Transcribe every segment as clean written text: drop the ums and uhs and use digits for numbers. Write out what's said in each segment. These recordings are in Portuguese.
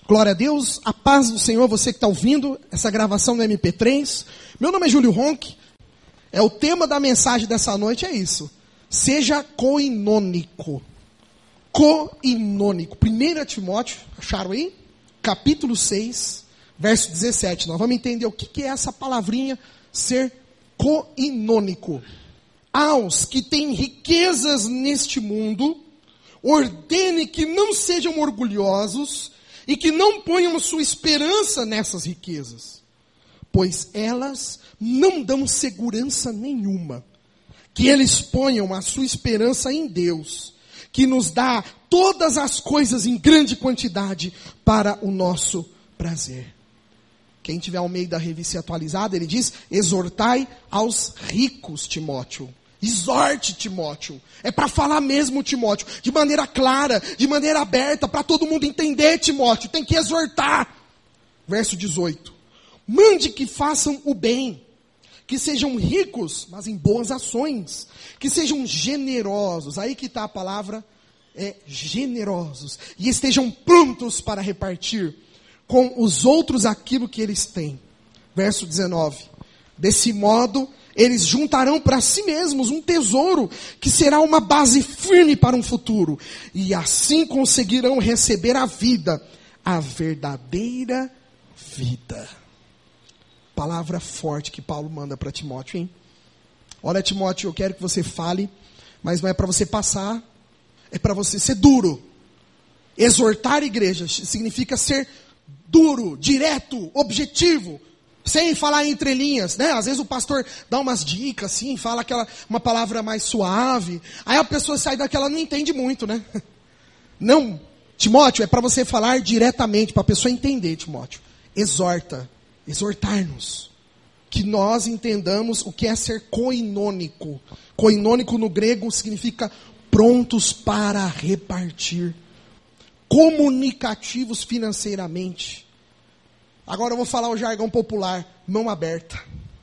Glória a Deus, a paz do Senhor, você que está ouvindo essa gravação do MP3. Meu nome é Júlio Ronck. O tema da mensagem dessa noite é isso. Seja coinônico. Coinônico. 1 Timóteo, acharam aí? Capítulo 6, verso 17. Nós vamos entender o que é essa palavrinha, ser coinônico. Aos que têm riquezas neste mundo, ordene que não sejam orgulhosos e que não ponham sua esperança nessas riquezas, pois elas não dão segurança nenhuma. Que eles ponham a sua esperança em Deus, que nos dá todas as coisas em grande quantidade para o nosso prazer. Quem tiver ao meio da revista atualizada, ele diz: exortai aos ricos, Timóteo. Exorte, Timóteo. É para falar mesmo, Timóteo, de maneira clara, de maneira aberta, para todo mundo entender, Timóteo. Tem que exortar. Verso 18. Mande que façam o bem, que sejam ricos, mas em boas ações, que sejam generosos. Aí que está a palavra, generosos. E estejam prontos para repartir com os outros aquilo que eles têm. Verso 19. Desse modo, eles juntarão para si mesmos um tesouro que será uma base firme para um futuro. E assim conseguirão receber a vida, a verdadeira vida. Palavra forte que Paulo manda para Timóteo, hein? Olha, Timóteo, eu quero que você fale, mas não é para você passar, é para você ser duro. Exortar a igreja significa ser duro, direto, objetivo. Sem falar entre linhas, né? Às vezes o pastor dá umas dicas, assim, fala uma palavra mais suave. Aí a pessoa sai daquela, não entende muito, né? Não, Timóteo, é para você falar diretamente, para a pessoa entender, Timóteo. Exortar-nos. Que nós entendamos o que é ser coinônico. Coinônico no grego significa prontos para repartir. Comunicativos financeiramente. Agora eu vou falar o jargão popular, mão aberta.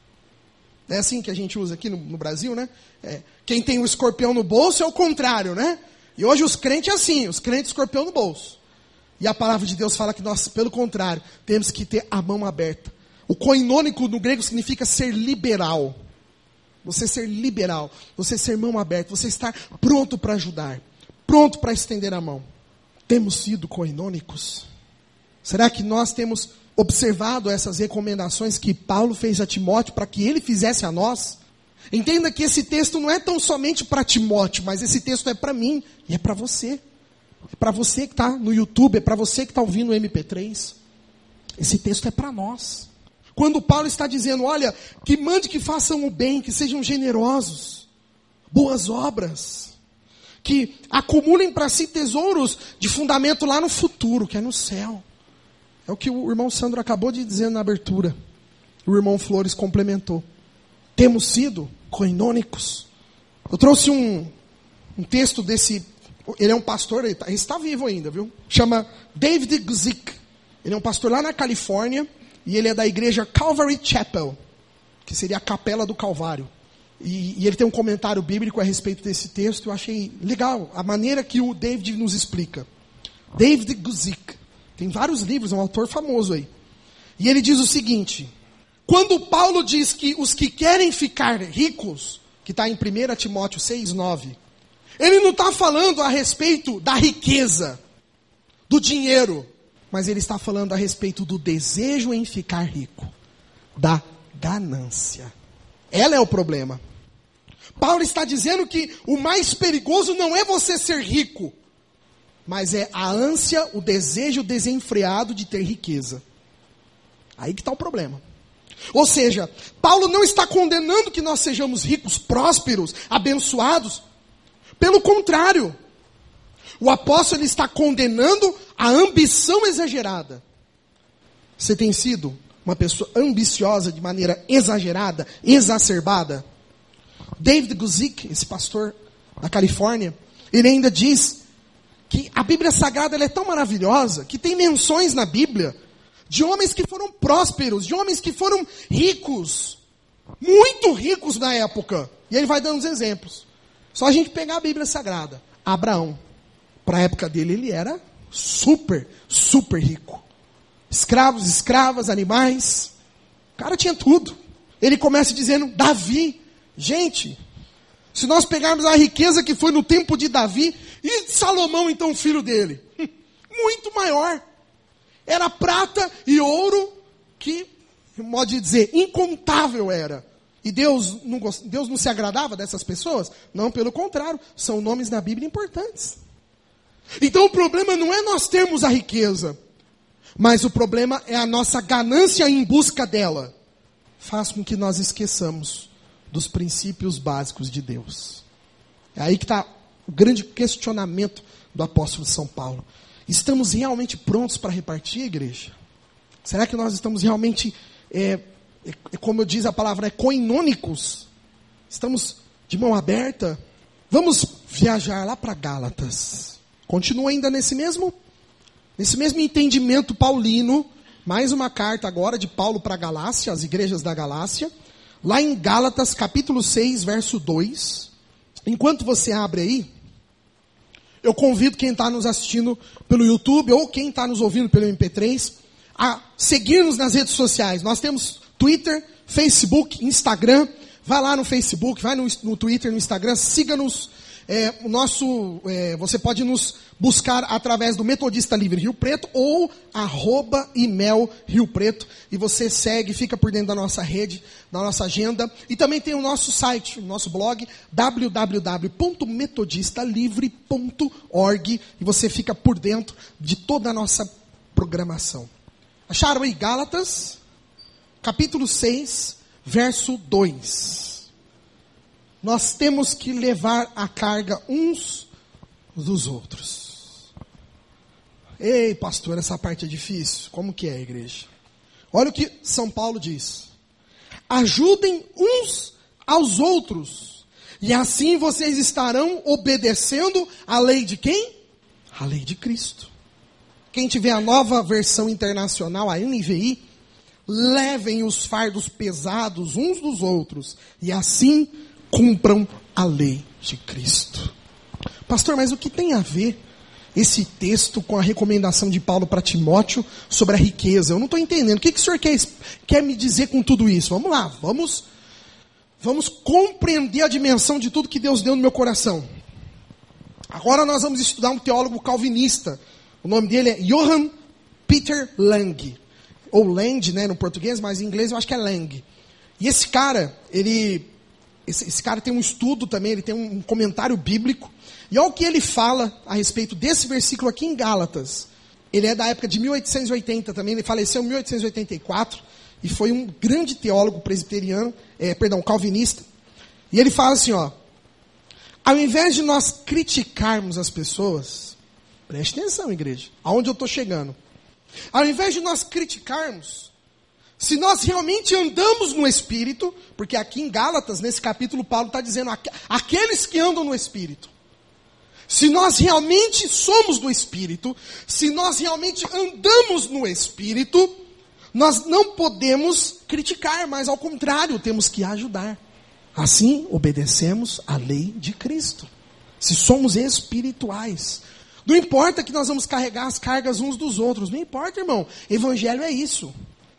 É assim que a gente usa aqui no Brasil, né? Quem tem o escorpião no bolso é o contrário, né? E hoje os crentes é assim, os crentes escorpião no bolso. E a palavra de Deus fala que nós, pelo contrário, temos que ter a mão aberta. O coinônico no grego significa ser liberal. Você ser liberal, você ser mão aberta, você estar pronto para ajudar, pronto para estender a mão. Temos sido coinônicos? Será que nós temos observado essas recomendações que Paulo fez a Timóteo para que ele fizesse a nós? Entenda que esse texto não é tão somente para Timóteo, mas esse texto é para mim e é para você. É para você que está no YouTube, é para você que está ouvindo o MP3. Esse texto é para nós. Quando Paulo está dizendo, olha, que mande que façam o bem, que sejam generosos, boas obras, que acumulem para si tesouros de fundamento lá no futuro, que é no céu. É o que o irmão Sandro acabou de dizer na abertura. O irmão Flores complementou. Temos sido coinônicos. Eu trouxe um texto desse... Ele é um pastor, ele está vivo ainda, viu? Chama David Guzik. Ele é um pastor lá na Califórnia. E ele é da igreja Calvary Chapel, que seria a capela do Calvário. E ele tem um comentário bíblico a respeito desse texto. Eu achei legal a maneira que o David nos explica. David Guzik. Tem vários livros, é um autor famoso aí. E ele diz o seguinte: quando Paulo diz que os que querem ficar ricos, que está em 1 Timóteo 6:9, ele não está falando a respeito da riqueza, do dinheiro, mas ele está falando a respeito do desejo em ficar rico, da ganância. Ela é o problema. Paulo está dizendo que o mais perigoso não é você ser rico, mas é a ânsia, o desejo desenfreado de ter riqueza. Aí que está o problema. Ou seja, Paulo não está condenando que nós sejamos ricos, prósperos, abençoados. Pelo contrário, o apóstolo está condenando a ambição exagerada. Você tem sido uma pessoa ambiciosa de maneira exagerada, exacerbada? David Guzik, esse pastor da Califórnia, ele ainda diz que a Bíblia Sagrada ela é tão maravilhosa, que tem menções na Bíblia de homens que foram prósperos, de homens que foram ricos, muito ricos na época. E ele vai dando uns exemplos. Só a gente pegar a Bíblia Sagrada. Abraão, para a época dele, ele era super, super rico. escravos, escravas, animais. O cara tinha tudo. Ele começa dizendo, Davi. Gente, se nós pegarmos a riqueza que foi no tempo de Davi, e Salomão, então, filho dele, muito maior. Era prata e ouro que, modo de dizer, incontável era. E Deus não se agradava dessas pessoas? Não, pelo contrário, são nomes na Bíblia importantes. Então o problema não é nós termos a riqueza, mas o problema é a nossa ganância em busca dela. Faz com que nós esqueçamos dos princípios básicos de Deus. É aí que está o grande questionamento do apóstolo São Paulo. Estamos realmente prontos para repartir, igreja? Será que nós estamos realmente, como diz a palavra, coinônicos? Estamos de mão aberta? Vamos viajar lá para Gálatas. Continua ainda nesse mesmo entendimento paulino. Mais uma carta agora de Paulo para a Galácia, as igrejas da Galácia. Lá em Gálatas, capítulo 6, verso 2. Enquanto você abre aí, eu convido quem está nos assistindo pelo YouTube ou quem está nos ouvindo pelo MP3 a seguir-nos nas redes sociais. Nós temos Twitter, Facebook, Instagram. Vai lá no Facebook, vai no Twitter, no Instagram, siga-nos. Você pode nos buscar através do Metodista Livre Rio Preto ou @imel Rio Preto, e você segue, fica por dentro da nossa rede, da nossa agenda. E também tem o nosso site, o nosso blog, www.metodistalivre.org, e você fica por dentro de toda a nossa programação. Acharam aí? Gálatas, capítulo 6, verso 2. Nós temos que levar a carga uns dos outros. Ei, pastor, essa parte é difícil. Como que é, igreja? Olha o que São Paulo diz. Ajudem uns aos outros, e assim vocês estarão obedecendo a lei de quem? A lei de Cristo. Quem tiver a nova versão internacional, a NVI, levem os fardos pesados uns dos outros, e assim cumpram a lei de Cristo. Pastor, mas o que tem a ver esse texto com a recomendação de Paulo para Timóteo sobre a riqueza? Eu não estou entendendo. O que o senhor quer me dizer com tudo isso? Vamos lá, vamos compreender a dimensão de tudo que Deus deu no meu coração. Agora nós vamos estudar um teólogo calvinista. O nome dele é Johann Peter Lang. Ou Land, né, no português, mas em inglês eu acho que é Lang. E esse cara, esse cara tem um estudo também, ele tem um comentário bíblico. E olha o que ele fala a respeito desse versículo aqui em Gálatas. Ele é da época de 1880 também, ele faleceu em 1884. E foi um grande teólogo calvinista. E ele fala assim, ó. Ao invés de nós criticarmos as pessoas, preste atenção, igreja, aonde eu estou chegando. Ao invés de nós criticarmos, se nós realmente andamos no Espírito, porque aqui em Gálatas, nesse capítulo, Paulo está dizendo, aqueles que andam no Espírito. Se nós realmente somos do Espírito, se nós realmente andamos no Espírito, nós não podemos criticar, mas ao contrário, temos que ajudar. Assim, obedecemos a lei de Cristo. Se somos espirituais. Não importa que nós vamos carregar as cargas uns dos outros. Não importa, irmão. Evangelho é isso.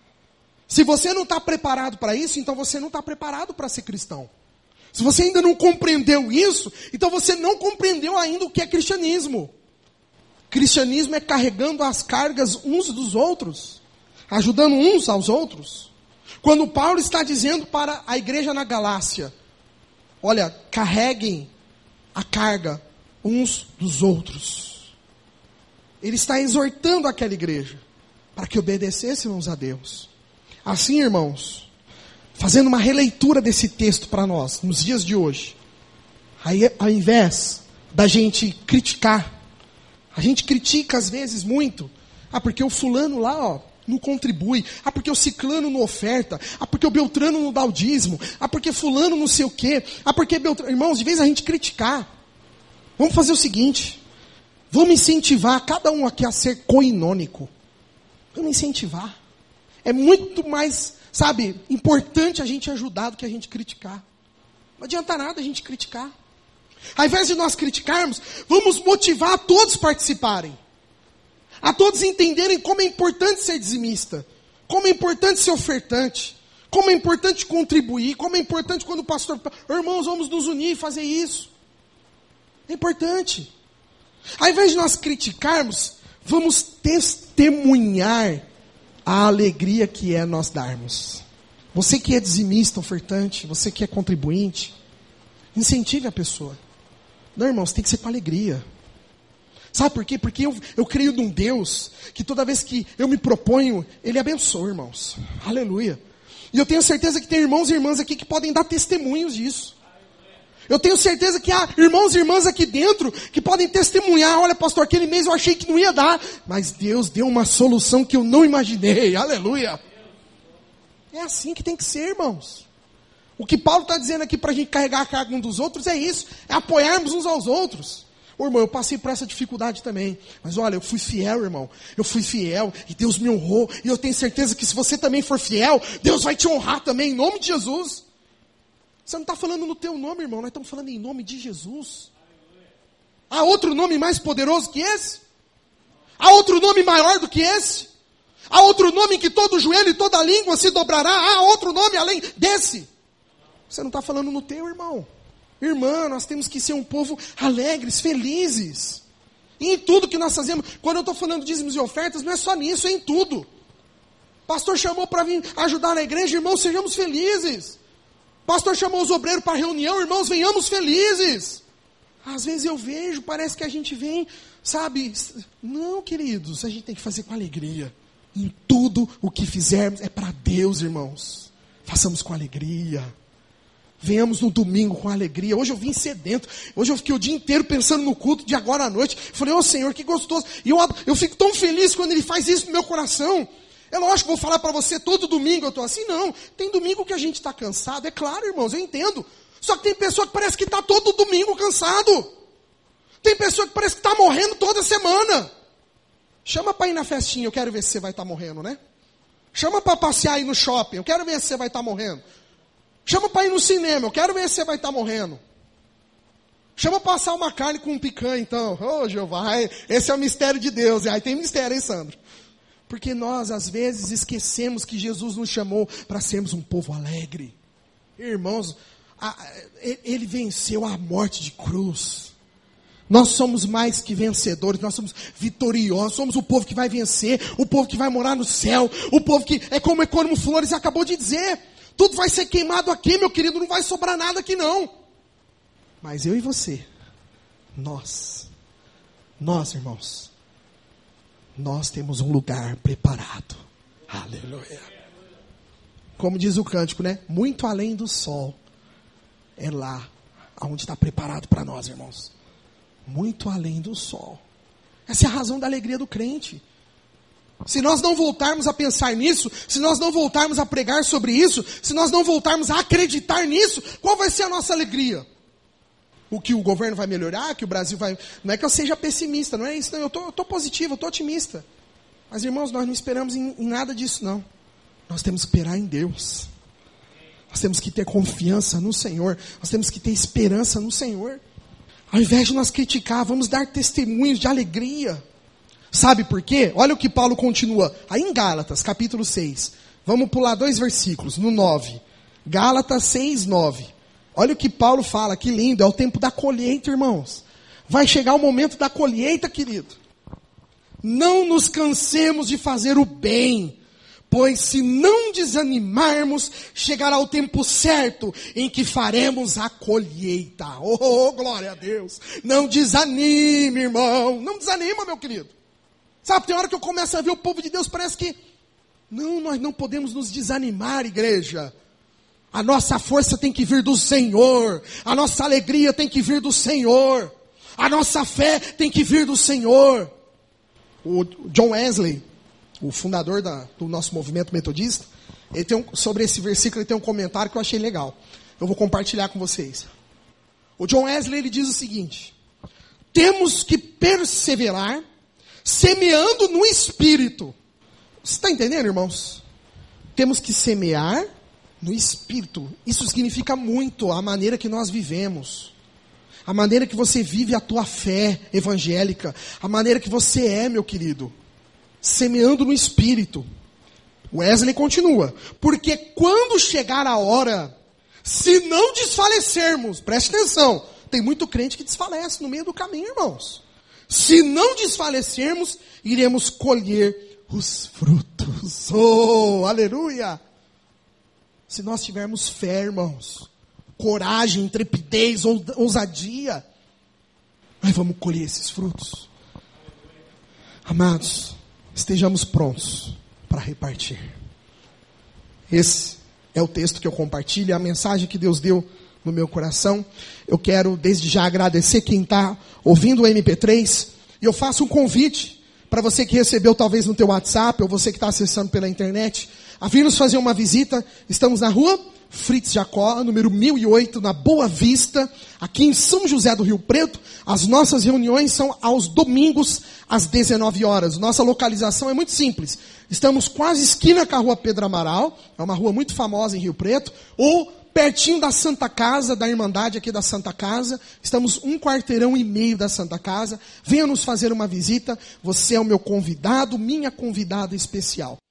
Se você não está preparado para isso, então você não está preparado para ser cristão. Se você ainda não compreendeu isso, então você não compreendeu ainda o que é cristianismo. Cristianismo é carregando as cargas uns dos outros. Ajudando uns aos outros. Quando Paulo está dizendo para a igreja na Galácia, olha, carreguem a carga uns dos outros. Ele está exortando aquela igreja para que obedecêssemos a Deus. Assim, irmãos, fazendo uma releitura desse texto para nós, nos dias de hoje, aí, ao invés da gente criticar, a gente critica às vezes muito, porque o fulano lá, ó, não contribui, porque o ciclano não oferta, porque o beltrano não dá o dízimo, porque fulano não sei o quê, porque beltrano... Irmãos, de vez a gente criticar, vamos fazer o seguinte, vamos incentivar cada um aqui a ser coinônico. Vamos incentivar. É muito mais, importante a gente ajudar do que a gente criticar. Não adianta nada a gente criticar. Ao invés de nós criticarmos, vamos motivar a todos participarem. A todos entenderem como é importante importante ser dizimista. Como é importante ser ofertante. Como é importante contribuir. Como é importante quando o pastor... Irmãos, vamos nos unir e fazer isso. É importante. Ao invés de nós criticarmos, vamos testemunhar a alegria que é nós darmos. Você que é dizimista, ofertante, você que é contribuinte, incentive a pessoa. Não, irmãos, tem que ser com alegria. Sabe por quê? Porque eu creio num Deus que toda vez que eu me proponho, Ele abençoa, irmãos. Aleluia. E eu tenho certeza que tem irmãos e irmãs aqui que podem dar testemunhos disso. Eu tenho certeza que há irmãos e irmãs aqui dentro que podem testemunhar. Olha, pastor, aquele mês eu achei que não ia dar, mas Deus deu uma solução que eu não imaginei. Aleluia. É assim que tem que ser, irmãos. O que Paulo está dizendo aqui para a gente carregar a carga um dos outros é isso. É apoiarmos uns aos outros. Ô, irmão, eu passei por essa dificuldade também. Mas olha, eu fui fiel, irmão. Eu fui fiel e Deus me honrou. E eu tenho certeza que se você também for fiel, Deus vai te honrar também, em nome de Jesus. Você não está falando no teu nome, irmão. Nós estamos falando em nome de Jesus. Há outro nome mais poderoso que esse? Há outro nome maior do que esse? Há outro nome em que todo joelho e toda língua se dobrará? Há outro nome além desse? Você não está falando no teu, irmão. Irmã, nós temos que ser um povo alegres, felizes. E em tudo que nós fazemos. Quando eu estou falando de dízimos e ofertas, não é só nisso, é em tudo. O pastor chamou para vir ajudar na igreja, irmãos, sejamos felizes. O pastor chamou os obreiros para reunião, irmãos, venhamos felizes. Às vezes eu vejo, parece que a gente vem, sabe? Não, queridos, a gente tem que fazer com alegria. Em tudo o que fizermos é para Deus, irmãos. Façamos com alegria. Venhamos no domingo com alegria. Hoje eu vim sedento. Hoje eu fiquei o dia inteiro pensando no culto de agora à noite. Falei, ô Senhor, que gostoso. E eu fico tão feliz quando Ele faz isso no meu coração. É lógico que vou falar para você todo domingo eu estou assim. Não, tem domingo que a gente está cansado. É claro, irmãos, eu entendo. Só que tem pessoa que parece que está todo domingo cansado. Tem pessoa que parece que está morrendo toda semana. Chama para ir na festinha, eu quero ver se você vai estar morrendo, né? Chama para passear aí no shopping, eu quero ver se você vai estar morrendo. Chama para ir no cinema, eu quero ver se você vai estar morrendo. Chama para assar uma carne com um picanha, então. Ô, Jeová, esse é o mistério de Deus. E aí tem mistério, hein, Sandro? Porque nós, às vezes, esquecemos que Jesus nos chamou para sermos um povo alegre. Irmãos, Ele venceu a morte de cruz. Nós somos mais que vencedores, nós somos vitoriosos, somos o povo que vai vencer, o povo que vai morar no céu, o povo que é como Econômico Flores acabou de dizer. Tudo vai ser queimado aqui, meu querido, não vai sobrar nada aqui não. Mas eu e você, nós, irmãos, nós temos um lugar preparado. Aleluia. Como diz o cântico, né? Muito além do sol, é lá onde está preparado para nós, irmãos. Muito além do sol. Essa é a razão da alegria do crente. Se nós não voltarmos a pensar nisso, se nós não voltarmos a pregar sobre isso, se nós não voltarmos a acreditar nisso, qual vai ser a nossa alegria? O que o governo vai melhorar, que o Brasil vai... Não é que eu seja pessimista, não é isso, não. Eu estou positivo, eu estou otimista. Mas, irmãos, nós não esperamos em nada disso, não. Nós temos que esperar em Deus. Nós temos que ter confiança no Senhor. Nós temos que ter esperança no Senhor. Ao invés de nós criticar, vamos dar testemunhos de alegria. Sabe por quê? Olha o que Paulo continua. Aí em Gálatas, capítulo 6. Vamos pular 2 versículos, no 9. Gálatas 6, 9. Olha o que Paulo fala, que lindo. É o tempo da colheita, irmãos. Vai chegar o momento da colheita, querido. Não nos cansemos de fazer o bem, pois se não desanimarmos, chegará o tempo certo em que faremos a colheita. Oh, glória a Deus. Não desanime, irmão. Não desanima, meu querido. Sabe, tem hora que eu começo a ver o povo de Deus, parece que... Não, nós não podemos nos desanimar, igreja. A nossa força tem que vir do Senhor. A nossa alegria tem que vir do Senhor. A nossa fé tem que vir do Senhor. O John Wesley, o fundador do nosso movimento metodista, ele tem sobre esse versículo ele tem um comentário que eu achei legal. Eu vou compartilhar com vocês. O John Wesley ele diz o seguinte: temos que perseverar semeando no Espírito. Você está entendendo, irmãos? Temos que semear no Espírito. Isso significa muito a maneira que nós vivemos. A maneira que você vive a tua fé evangélica. A maneira que você é, meu querido. semeando no Espírito. Wesley continua. Porque quando chegar a hora, se não desfalecermos, preste atenção, tem muito crente que desfalece no meio do caminho, irmãos. Se não desfalecermos, iremos colher os frutos. Oh, aleluia! Se nós tivermos fé, irmãos, coragem, intrepidez, ousadia, nós vamos colher esses frutos. Amados, estejamos prontos para repartir. Esse é o texto que eu compartilho, a mensagem que Deus deu no meu coração. Eu quero desde já agradecer quem está ouvindo o MP3. E eu faço um convite para você que recebeu talvez no teu WhatsApp, ou você que está acessando pela internet, a vir nos fazer uma visita. Estamos na rua Fritz Jacó, número 1008, na Boa Vista, aqui em São José do Rio Preto. As nossas reuniões são aos domingos, às 19 horas. Nossa localização é muito simples. Estamos quase esquina com a rua Pedro Amaral, é uma rua muito famosa em Rio Preto, ou pertinho da Santa Casa, da Irmandade aqui da Santa Casa. Estamos 1,5 quarteirão da Santa Casa. Venha nos fazer uma visita. Você é o meu convidado, minha convidada especial.